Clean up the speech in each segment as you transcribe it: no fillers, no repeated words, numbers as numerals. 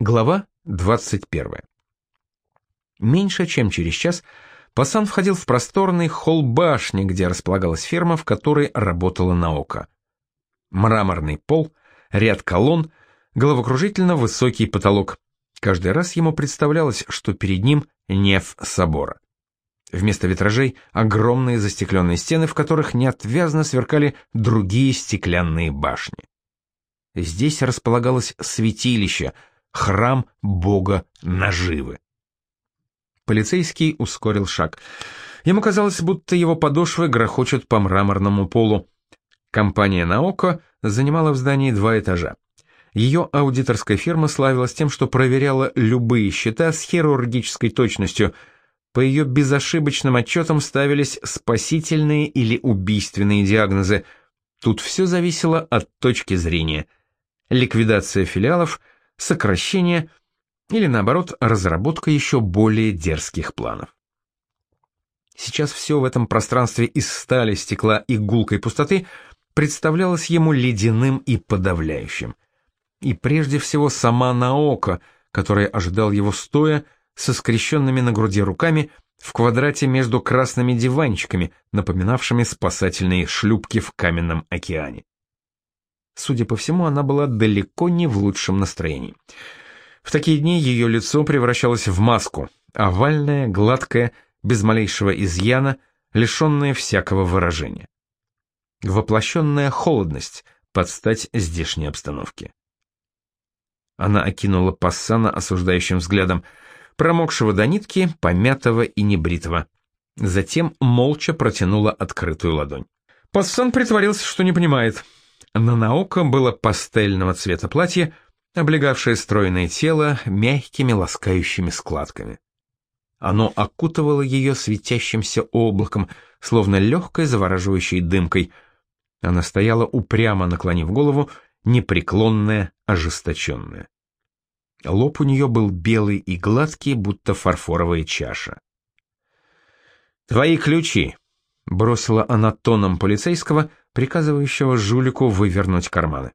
Глава 21. Меньше чем через час Пассан входил в просторный холл башни, где располагалась ферма, в которой работала Наока. Мраморный пол, ряд колонн, головокружительно высокий потолок. Каждый раз ему представлялось, что перед ним неф собора. Вместо витражей огромные застекленные стены, в которых неотвязно сверкали другие стеклянные башни. Здесь располагалось святилище, храм бога наживы. Полицейский ускорил шаг. Ему казалось, будто его подошвы грохочут по мраморному полу. Компания Наока занимала в здании 2 этажа. Ее аудиторская фирма славилась тем, что проверяла любые счета с хирургической точностью. По ее безошибочным отчетам ставились спасительные или убийственные диагнозы. Тут все зависело от точки зрения. Ликвидация филиалов, сокращение или, наоборот, разработка еще более дерзких планов. Сейчас все в этом пространстве из стали, стекла и гулкой пустоты представлялось ему ледяным и подавляющим. И прежде всего сама Наока, которая ожидал его стоя, со скрещенными на груди руками, в квадрате между красными диванчиками, напоминавшими спасательные шлюпки в каменном океане. Судя по всему, она была далеко не в лучшем настроении. В такие дни ее лицо превращалось в маску, овальное, гладкое, без малейшего изъяна, лишенное всякого выражения. Воплощенная холодность под стать здешней обстановке. Она окинула Пассана осуждающим взглядом, промокшего до нитки, помятого и небритого. Затем молча протянула открытую ладонь. Пассан притворился, что не понимает. На Наока было пастельного цвета платье, облегавшее стройное тело мягкими ласкающими складками. Оно окутывало ее светящимся облаком, словно легкой завораживающей дымкой. Она стояла упрямо наклонив голову, непреклонная, ожесточенная. Лоб у нее был белый и гладкий, будто фарфоровая чаша. «Твои ключи!» — бросила она тоном полицейского, приказывающего жулику вывернуть карманы.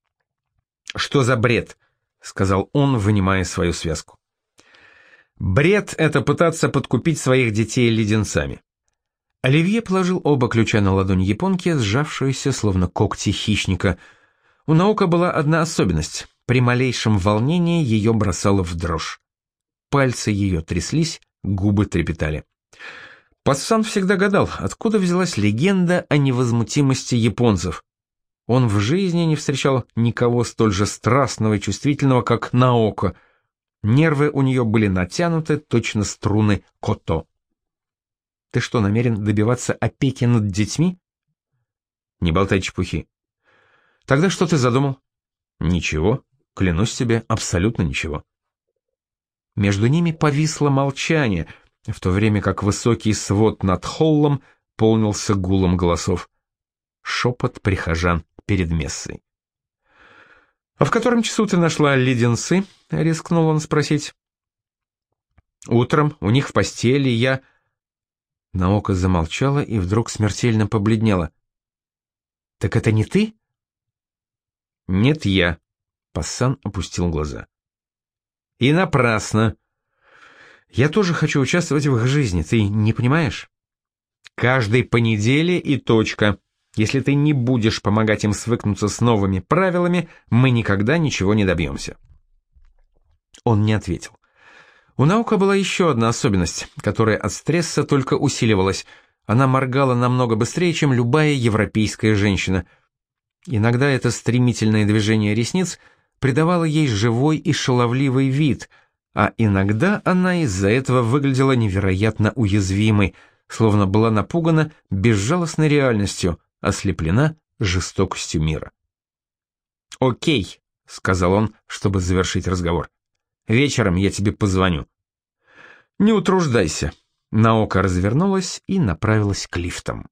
«Что за бред?» — сказал он, вынимая свою связку. «Бред — это пытаться подкупить своих детей леденцами». Оливье положил оба ключа на ладонь японки, сжавшуюся, словно когти хищника. У Наока была одна особенность. При малейшем волнении ее бросало в дрожь. Пальцы ее тряслись, губы трепетали. Пассан всегда гадал, откуда взялась легенда о невозмутимости японцев. Он в жизни не встречал никого столь же страстного и чувствительного, как Наока. Нервы у нее были натянуты, точно струны кото. «Ты что, намерен добиваться опеки над детьми?» «Не болтай чепухи». «Тогда что ты задумал?» «Ничего, клянусь тебе, абсолютно ничего». Между ними повисло молчание, в то время как высокий свод над холлом полнился гулом голосов. Шепот прихожан перед мессой. «А в котором часу ты нашла леденцы?» — рискнул он спросить. «Утром, у них в постели, я...» Наока замолчала и вдруг смертельно побледнела. «Так это не ты?» «Нет, я», — Пассан опустил глаза. «И напрасно. Я тоже хочу участвовать в их жизни, ты не понимаешь? Каждый понеделе и точка. Если ты не будешь помогать им свыкнуться с новыми правилами, мы никогда ничего не добьемся». Он не ответил. У Наока была еще одна особенность, которая от стресса только усиливалась. Она моргала намного быстрее, чем любая европейская женщина. Иногда это стремительное движение ресниц придавало ей живой и шаловливый вид, а иногда она из-за этого выглядела невероятно уязвимой, словно была напугана безжалостной реальностью, ослеплена жестокостью мира. «Окей», — сказал он, чтобы завершить разговор. «Вечером я тебе позвоню». «Не утруждайся». Наока развернулась и направилась к лифтам.